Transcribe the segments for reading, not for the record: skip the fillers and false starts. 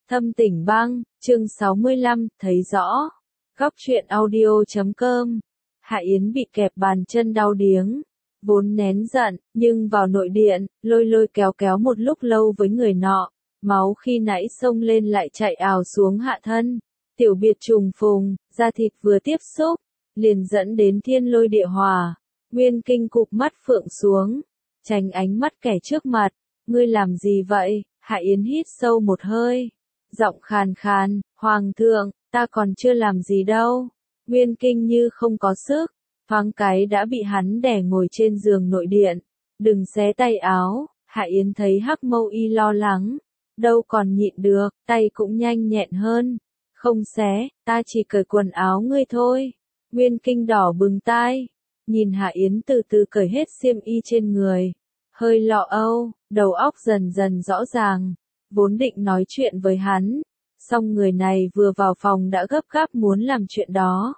Thâm Tỉnh Bang, chương 65, thấy rõ. Góc truyện audio.com. Hạ Yến bị kẹp bàn chân đau điếng, vốn nén giận, nhưng vào nội điện, lôi lôi kéo kéo một lúc lâu với người nọ, máu khi nãy xông lên lại chạy ào xuống hạ thân. Tiểu biệt trùng phùng, da thịt vừa tiếp xúc, liền dẫn đến thiên lôi địa hòa. Nguyên Kinh cụp mắt phượng xuống, tránh ánh mắt kẻ trước mặt. Ngươi làm gì vậy? Hạ Yến hít sâu một hơi, giọng khàn khàn, Hoàng thượng, ta còn chưa làm gì đâu. Nguyên Kinh như không có sức, thoáng cái đã bị hắn đè ngồi trên giường nội điện. Đừng xé tay áo. Hạ Yến thấy Hắc Mâu Y lo lắng, đâu còn nhịn được, tay cũng nhanh nhẹn hơn. Không xé, ta chỉ cởi quần áo ngươi thôi. Nguyên Kinh đỏ bừng tai, nhìn Hạ Yến từ từ cởi hết xiêm y trên người, hơi lo âu, đầu óc dần dần rõ ràng. Vốn định nói chuyện với hắn, song người này vừa vào phòng đã gấp gáp muốn làm chuyện đó.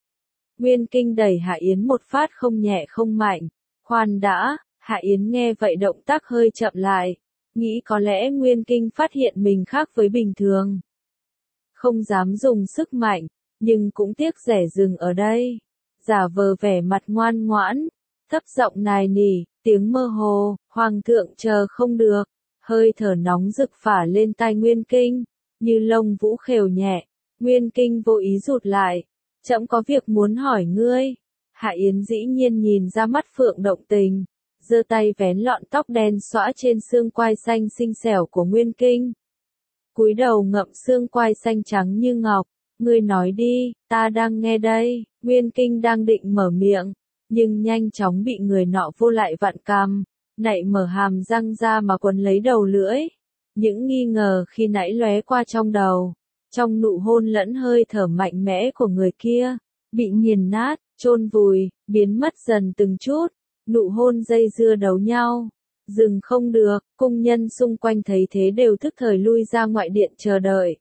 Nguyên Kinh đẩy Hạ Yến một phát không nhẹ không mạnh. Khoan đã. Hạ Yến nghe vậy động tác hơi chậm lại, nghĩ có lẽ Nguyên Kinh phát hiện mình khác với bình thường. Không dám dùng sức mạnh, nhưng cũng tiếc rẻ rừng ở đây. Giả vờ vẻ mặt ngoan ngoãn, thấp giọng nài nỉ, tiếng mơ hồ, Hoàng thượng chờ không được. Hơi thở nóng rực phả lên tai Nguyên Kinh, như lông vũ khều nhẹ. Nguyên Kinh vô ý rụt lại, trẫm có việc muốn hỏi ngươi. Hạ Yến dĩ nhiên nhìn ra mắt phượng động tình, giơ tay vén lọn tóc đen xõa trên xương quai xanh xinh xẻo của Nguyên Kinh. Cúi đầu ngậm xương quai xanh trắng như ngọc. Ngươi nói đi, ta đang nghe đây. Nguyên Kinh đang định mở miệng, nhưng nhanh chóng bị người nọ vô lại vặn cằm, nạy mở hàm răng ra mà quấn lấy đầu lưỡi. Những nghi ngờ khi nãy lóe qua trong đầu, trong nụ hôn lẫn hơi thở mạnh mẽ của người kia, bị nghiền nát, chôn vùi, biến mất dần từng chút. Nụ hôn dây dưa đấu nhau, dừng không được. Cung nhân xung quanh thấy thế đều thức thời lui ra ngoại điện chờ đợi.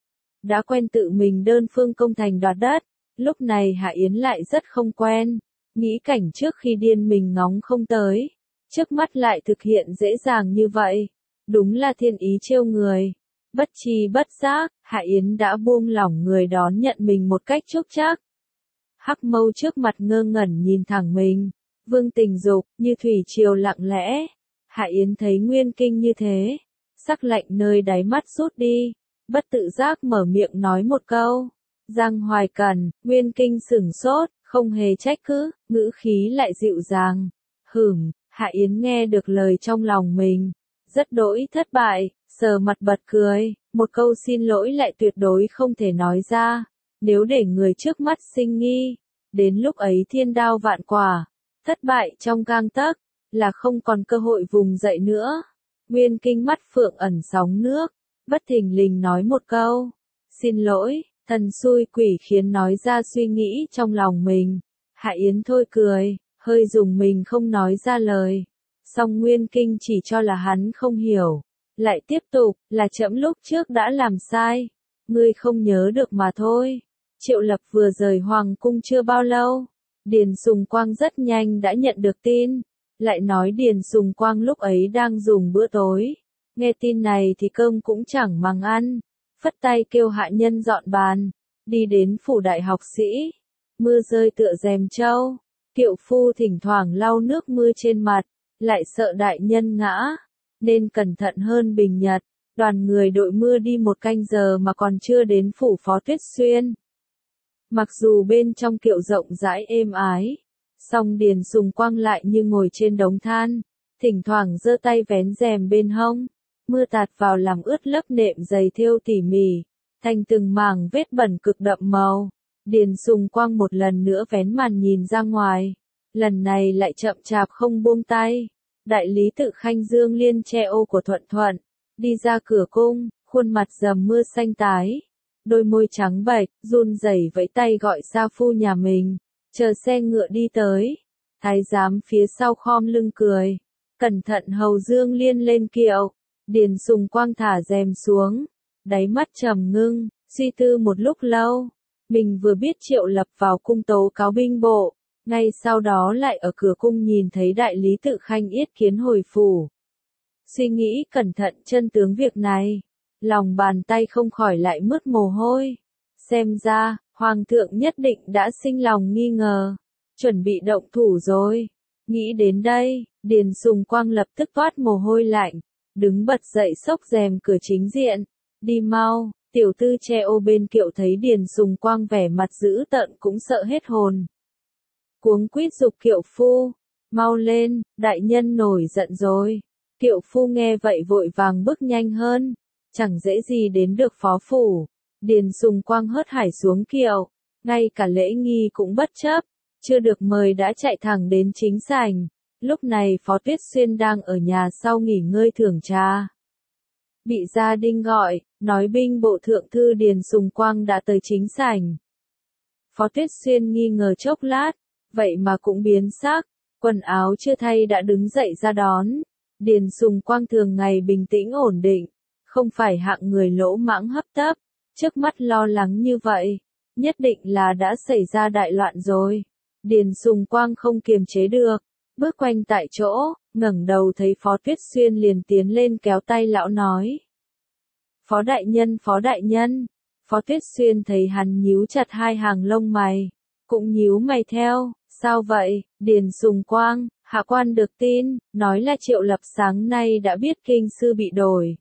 Đã quen tự mình đơn phương công thành đoạt đất, lúc này Hạ Yến lại rất không quen. Nghĩ cảnh trước khi điên mình ngóng không tới, trước mắt lại thực hiện dễ dàng như vậy. Đúng là thiên ý trêu người. Bất tri bất giác, Hạ Yến đã buông lỏng người đón nhận mình một cách chúc chắc. Hắc Mâu trước mặt ngơ ngẩn nhìn thẳng mình, vương tình dục, như thủy triều lặng lẽ. Hạ Yến thấy Nguyên Kinh như thế, sắc lạnh nơi đáy mắt rút đi, bất tự giác mở miệng nói một câu. Giang Hoài Cần. Nguyên Kinh sửng sốt, không hề trách cứ, ngữ khí lại dịu dàng. Hạ Yến nghe được lời trong lòng mình, rất đỗi thất bại, sờ mặt bật cười, một câu xin lỗi lại tuyệt đối không thể nói ra. Nếu để người trước mắt sinh nghi, đến lúc ấy thiên đao vạn quả, thất bại trong gang tấc, là không còn cơ hội vùng dậy nữa. Nguyên Kinh mắt phượng ẩn sóng nước, bất thình lình nói một câu, xin lỗi, thần xui quỷ khiến nói ra suy nghĩ trong lòng mình. Hạ Yến thôi cười, hơi dùng mình không nói ra lời. Song Nguyên Kinh chỉ cho là hắn không hiểu, lại tiếp tục, là trẫm lúc trước đã làm sai, ngươi không nhớ được mà thôi. Triệu Lập vừa rời hoàng cung chưa bao lâu, Điền Sùng Quang rất nhanh đã nhận được tin, lại nói Điền Sùng Quang lúc ấy đang dùng bữa tối. Nghe tin này thì cơm cũng chẳng màng ăn, phất tay kêu hạ nhân dọn bàn, đi đến phủ đại học sĩ. Mưa rơi tựa rèm trâu, kiệu phu thỉnh thoảng lau nước mưa trên mặt, lại sợ đại nhân ngã, nên cẩn thận hơn bình nhật. Đoàn người đội mưa đi 1 canh giờ mà còn chưa đến phủ Phó Tuyết Xuyên. Mặc dù bên trong kiệu rộng rãi êm ái, song Điền Sùng Quang lại như ngồi trên đống than, thỉnh thoảng giơ tay vén rèm bên hông. Mưa tạt vào làm ướt lớp nệm dày thêu tỉ mỉ, thành từng mảng vết bẩn cực đậm màu. Điền Sùng Quang một lần nữa vén màn nhìn ra ngoài, lần này lại chậm chạp không buông tay. Đại lý tự Khanh Dương Liên che ô của Thuận Thuận, đi ra cửa cung, khuôn mặt rầm mưa xanh tái, đôi môi trắng bệch, run rẩy vẫy tay gọi sa phu nhà mình, chờ xe ngựa đi tới. Thái giám phía sau khom lưng cười, cẩn thận hầu Dương Liên lên kiệu. Điền Sùng Quang thả rèm xuống, đáy mắt trầm ngưng, suy tư một lúc lâu. Mình vừa biết Triệu Lập vào cung tố cáo binh bộ, ngay sau đó lại ở cửa cung nhìn thấy đại lý tự Khanh yết kiến hồi phủ. Suy nghĩ cẩn thận chân tướng việc này, lòng bàn tay không khỏi lại mướt mồ hôi. Xem ra, Hoàng thượng nhất định đã sinh lòng nghi ngờ, chuẩn bị động thủ rồi. Nghĩ đến đây, Điền Sùng Quang lập tức toát mồ hôi lạnh, đứng bật dậy xốc rèm cửa chính diện. Đi mau, tiểu tư che ô bên kiệu thấy Điền Sùng Quang vẻ mặt dữ tợn cũng sợ hết hồn. Cuống quýt giục kiệu phu, mau lên, đại nhân nổi giận rồi. Kiệu phu nghe vậy vội vàng bước nhanh hơn, chẳng dễ gì đến được phó phủ. Điền Sùng Quang hớt hải xuống kiệu, ngay cả lễ nghi cũng bất chấp, chưa được mời đã chạy thẳng đến chính sảnh. Lúc này Phó Tuyết Xuyên đang ở nhà sau nghỉ ngơi thưởng trà. Bị gia đình gọi, nói binh bộ thượng thư Điền Sùng Quang đã tới chính sảnh. Phó Tuyết Xuyên nghi ngờ chốc lát, vậy mà cũng biến sắc, quần áo chưa thay đã đứng dậy ra đón. Điền Sùng Quang thường ngày bình tĩnh ổn định, không phải hạng người lỗ mãng hấp tấp, trước mắt lo lắng như vậy, nhất định là đã xảy ra đại loạn rồi. Điền Sùng Quang không kiềm chế được, bước quanh tại chỗ, ngẩng đầu thấy Phó Tuyết Xuyên liền tiến lên kéo tay lão nói. Phó đại nhân, Phó đại nhân. Phó Tuyết Xuyên thấy hắn nhíu chặt hai hàng lông mày, cũng nhíu mày theo, sao vậy? Điền Sùng Quang, hạ quan được tin, nói là Triệu Lập sáng nay đã biết kinh sư bị đổi.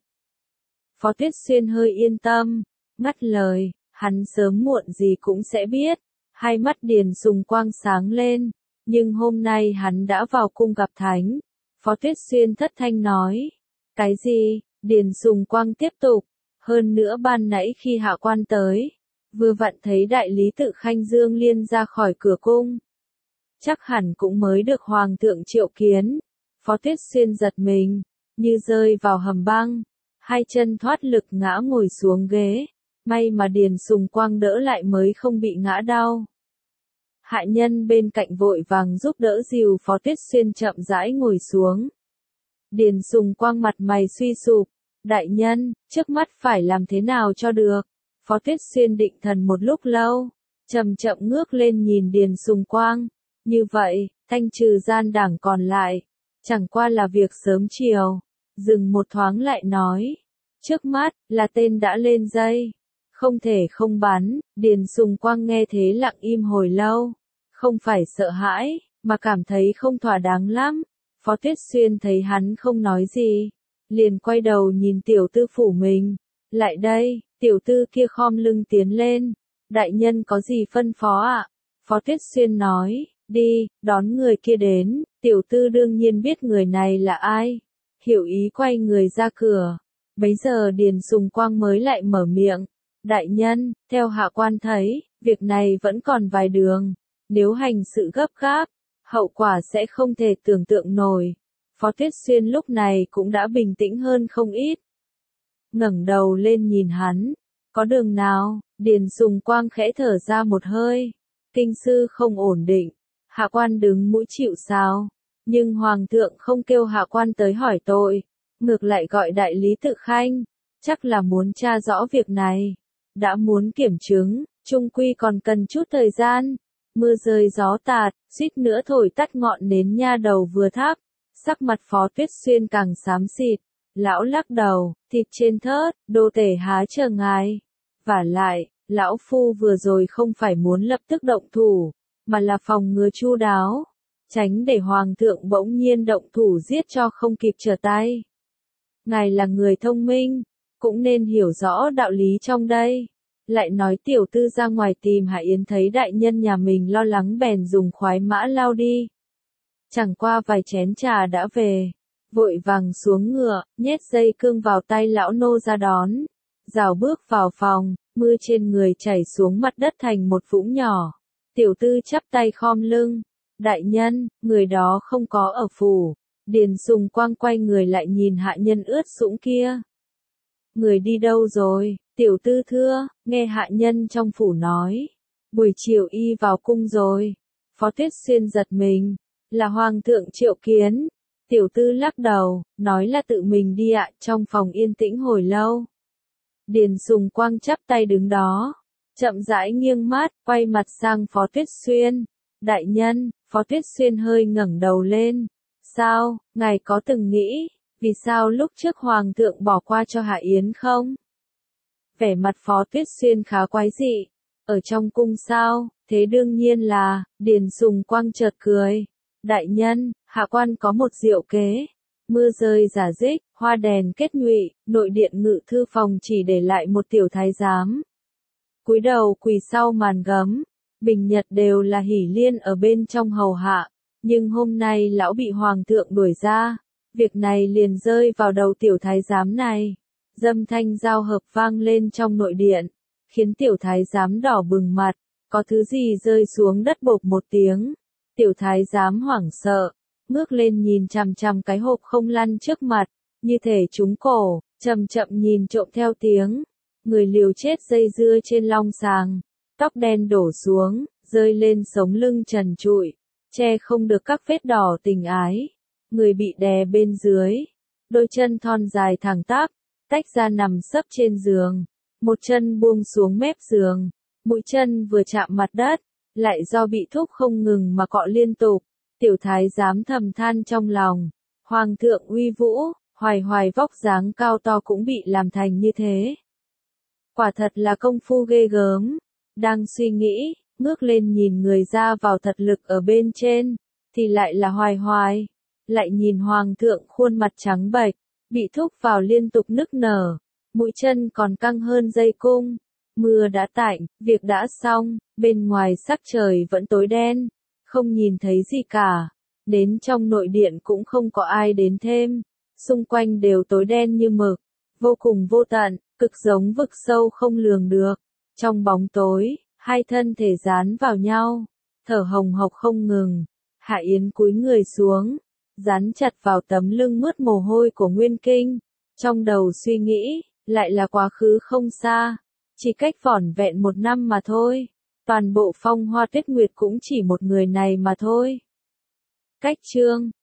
Phó Tuyết Xuyên hơi yên tâm, ngắt lời, hắn sớm muộn gì cũng sẽ biết. Hai mắt Điền Sùng Quang sáng lên, nhưng hôm nay hắn đã vào cung gặp thánh. Phó Tuyết Xuyên thất thanh nói, cái gì? Điền Sùng Quang tiếp tục, hơn nữa ban nãy khi hạ quan tới, vừa vặn thấy đại lý Tự Khanh Dương Liên ra khỏi cửa cung. Chắc hẳn cũng mới được Hoàng thượng triệu kiến. Phó Tuyết Xuyên giật mình, như rơi vào hầm băng, hai chân thoát lực ngã ngồi xuống ghế. May mà Điền Sùng Quang đỡ lại mới không bị ngã đau. Hạ nhân bên cạnh vội vàng giúp đỡ dìu Phó Tuyết Xuyên chậm rãi ngồi xuống. Điền Sùng Quang mặt mày suy sụp, đại nhân, trước mắt phải làm thế nào cho được? Phó Tuyết Xuyên định thần một lúc lâu, chậm chậm ngước lên nhìn Điền Sùng Quang. Như vậy, thanh trừ gian đảng còn lại, chẳng qua là việc sớm chiều. Dừng một thoáng lại nói, trước mắt, là tên đã lên dây. Không thể không bắn. Điền Sùng Quang nghe thế lặng im hồi lâu, không phải sợ hãi, mà cảm thấy không thỏa đáng lắm. Phó Tuyết Xuyên thấy hắn không nói gì, liền quay đầu nhìn tiểu tư phủ mình. Lại đây, tiểu tư kia khom lưng tiến lên. Đại nhân có gì phân phó ạ? Phó Tuyết Xuyên nói, đi, đón người kia đến. Tiểu tư đương nhiên biết người này là ai, hiểu ý quay người ra cửa. Bấy giờ Điền Sùng Quang mới lại mở miệng. Đại nhân, theo hạ quan thấy, việc này vẫn còn vài đường. Nếu hành sự gấp gáp, hậu quả sẽ không thể tưởng tượng nổi. Phó Tuyết Xuyên lúc này cũng đã bình tĩnh hơn không ít. Ngẩng đầu lên nhìn hắn. Có đường nào? Điền Sùng Quang khẽ thở ra một hơi. Kinh sư không ổn định. Hạ quan đứng mũi chịu sào. Nhưng Hoàng thượng không kêu hạ quan tới hỏi tội. Ngược lại gọi đại lý Tự Khanh. Chắc là muốn tra rõ việc này. Đã muốn kiểm chứng, chung quy còn cần chút thời gian. Mưa rơi gió tạt, suýt nữa thổi tắt ngọn nến nha đầu vừa thắp. Sắc mặt Phó Tuyết Xuyên càng xám xịt. Lão lắc đầu, thịt trên thớt, đô tể há chờ ngài. Vả lại, lão phu vừa rồi không phải muốn lập tức động thủ, mà là phòng ngừa chu đáo, tránh để Hoàng thượng bỗng nhiên động thủ giết cho không kịp trở tay. Ngài là người thông minh, cũng nên hiểu rõ đạo lý trong đây. Lại nói tiểu tư ra ngoài tìm Hạ Yến thấy đại nhân nhà mình lo lắng bèn dùng khoái mã lao đi. Chẳng qua vài chén trà đã về, vội vàng xuống ngựa, nhét dây cương vào tay lão nô ra đón. Rảo bước vào phòng, mưa trên người chảy xuống mặt đất thành một vũng nhỏ. Tiểu tư chắp tay khom lưng. Đại nhân, người đó không có ở phủ. Điền Sùng Quang quay người lại nhìn hạ nhân ướt sũng kia. Người đi đâu rồi? Tiểu tư thưa, nghe hạ nhân trong phủ nói. Buổi chiều y vào cung rồi. Phó Tuyết Xuyên giật mình. Là Hoàng thượng triệu kiến. Tiểu tư lắc đầu, nói là tự mình đi ạ. Trong phòng yên tĩnh hồi lâu. Điền Sùng Quang chắp tay đứng đó. Chậm rãi nghiêng mắt, quay mặt sang Phó Tuyết Xuyên. Đại nhân, Phó Tuyết Xuyên hơi ngẩng đầu lên. Sao, ngài có từng nghĩ, vì sao lúc trước Hoàng thượng bỏ qua cho Hạ Yến không? Vẻ mặt Phó Tuyết Xuyên khá quái dị. Ở trong cung sao, thế đương nhiên là, Điền Sùng Quang chợt cười. Đại nhân, hạ quan có một diệu kế. Mưa rơi rả rích, hoa đèn kết nhụy, nội điện ngự thư phòng chỉ để lại một tiểu thái giám. Cúi đầu quỳ sau màn gấm, bình nhật đều là Hỷ Liên ở bên trong hầu hạ, nhưng hôm nay lão bị hoàng thượng đuổi ra, việc này liền rơi vào đầu tiểu thái giám này. Dâm thanh giao hợp vang lên trong nội điện, khiến tiểu thái giám đỏ bừng mặt, có thứ gì rơi xuống đất bộp một tiếng. Tiểu thái giám hoảng sợ, ngước lên nhìn chằm chằm cái hộp không lăn trước mặt, như thể trúng cổ, chậm chậm nhìn trộm theo tiếng. Người liều chết dây dưa trên long sàng, tóc đen đổ xuống, rơi lên sống lưng trần trụi, che không được các vết đỏ tình ái. Người bị đè bên dưới, đôi chân thon dài thẳng tắp, tách ra nằm sấp trên giường, một chân buông xuống mép giường, mũi chân vừa chạm mặt đất, lại do bị thúc không ngừng mà cọ liên tục. Tiểu thái giám thầm than trong lòng, hoàng thượng uy vũ, hoài hoài vóc dáng cao to cũng bị làm thành như thế. Quả thật là công phu ghê gớm. Đang suy nghĩ, ngước lên nhìn người ra vào thật lực ở bên trên, thì lại là hoài hoài. Lại nhìn hoàng thượng khuôn mặt trắng bệch, bị thúc vào liên tục nức nở, mũi chân còn căng hơn dây cung. Mưa đã tạnh, việc đã xong, bên ngoài sắc trời vẫn tối đen, không nhìn thấy gì cả. Đến trong nội điện cũng không có ai đến thêm, xung quanh đều tối đen như mực, vô cùng vô tận, cực giống vực sâu không lường được. Trong bóng tối, hai thân thể dán vào nhau, thở hồng hộc không ngừng. Hạ Yến cúi người xuống, dán chặt vào tấm lưng mướt mồ hôi của Nguyên Kinh. Trong đầu suy nghĩ, lại là quá khứ không xa, chỉ cách vỏn vẹn 1 năm mà thôi. Toàn bộ Phong Hoa Tuyết Nguyệt cũng chỉ một người này mà thôi. Cách chương